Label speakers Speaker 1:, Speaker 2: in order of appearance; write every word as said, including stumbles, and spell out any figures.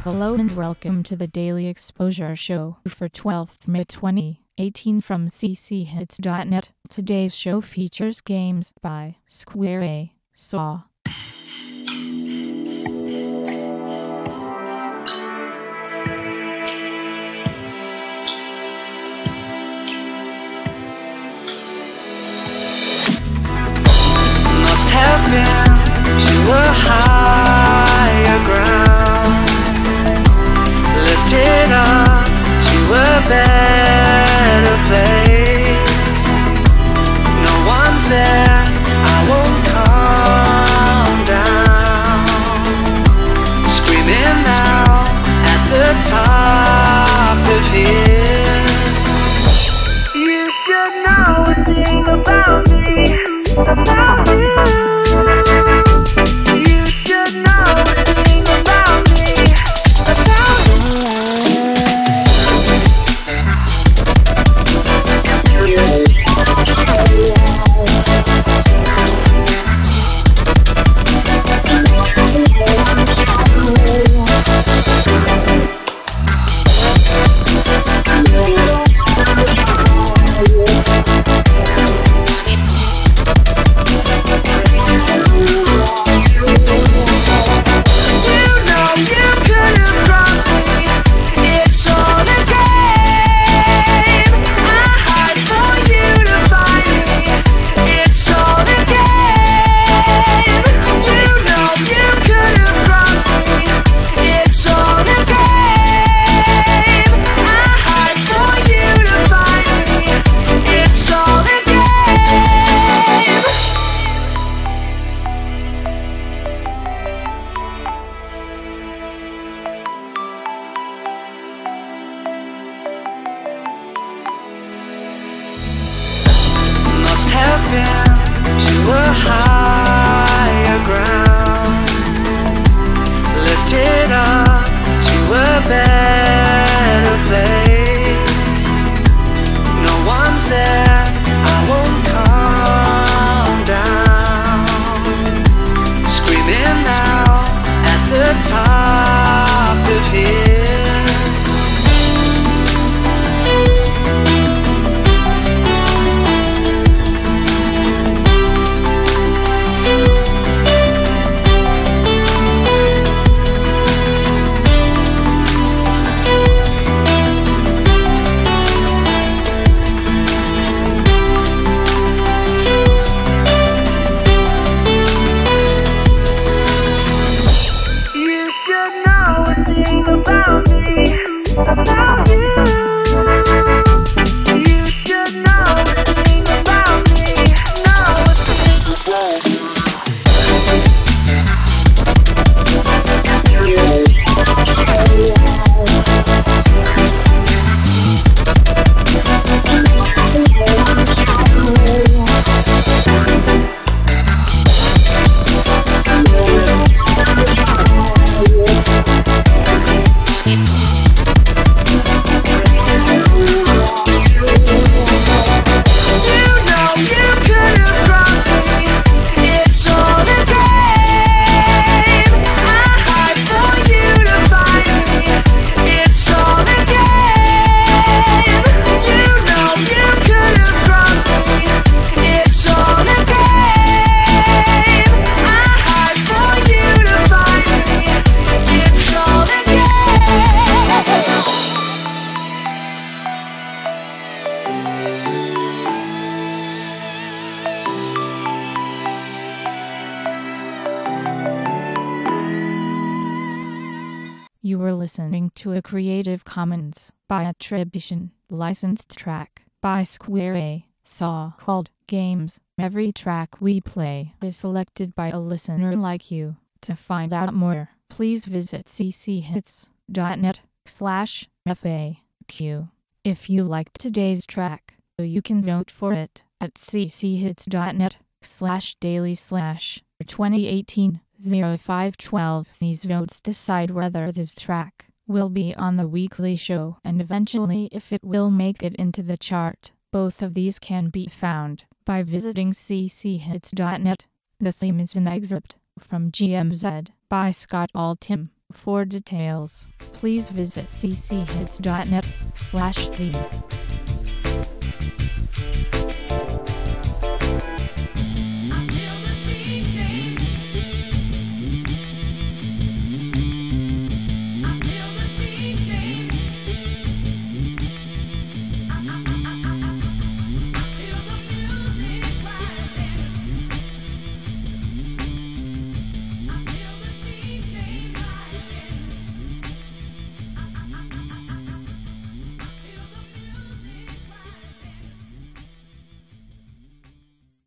Speaker 1: Hello and welcome to the Daily Exposure Show for twelfth of May twenty eighteen from c c hits dot net. Today's show features games by Square Saw.
Speaker 2: Must have been to a higher ground, lifted up to a better place. No one's there, I won't calm down, screaming out at the top of here. You should know a thing about me, about me. You should know a thing about me, about have been to a higher ground, lifted up to a better place. No one's there, I won't calm down, screaming out at the top of here. About me, about me. You should know a thing about me, know a thing about me.
Speaker 1: You were listening to a Creative Commons by attribution, licensed track by Square Saw called Games. Every track we play is selected by a listener like you. To find out more, please visit c c hits dot net slash F A Q. If you liked today's track, you can vote for it at c c hits dot net slash daily slash twenty eighteen oh five twelve. These votes decide whether this track will be on the weekly show and eventually if it will make it into the chart. Both of these can be found by visiting c c hits dot net. The theme is an excerpt from G M Z by Scott Altham For details, please visit c c hits dot net slash theme.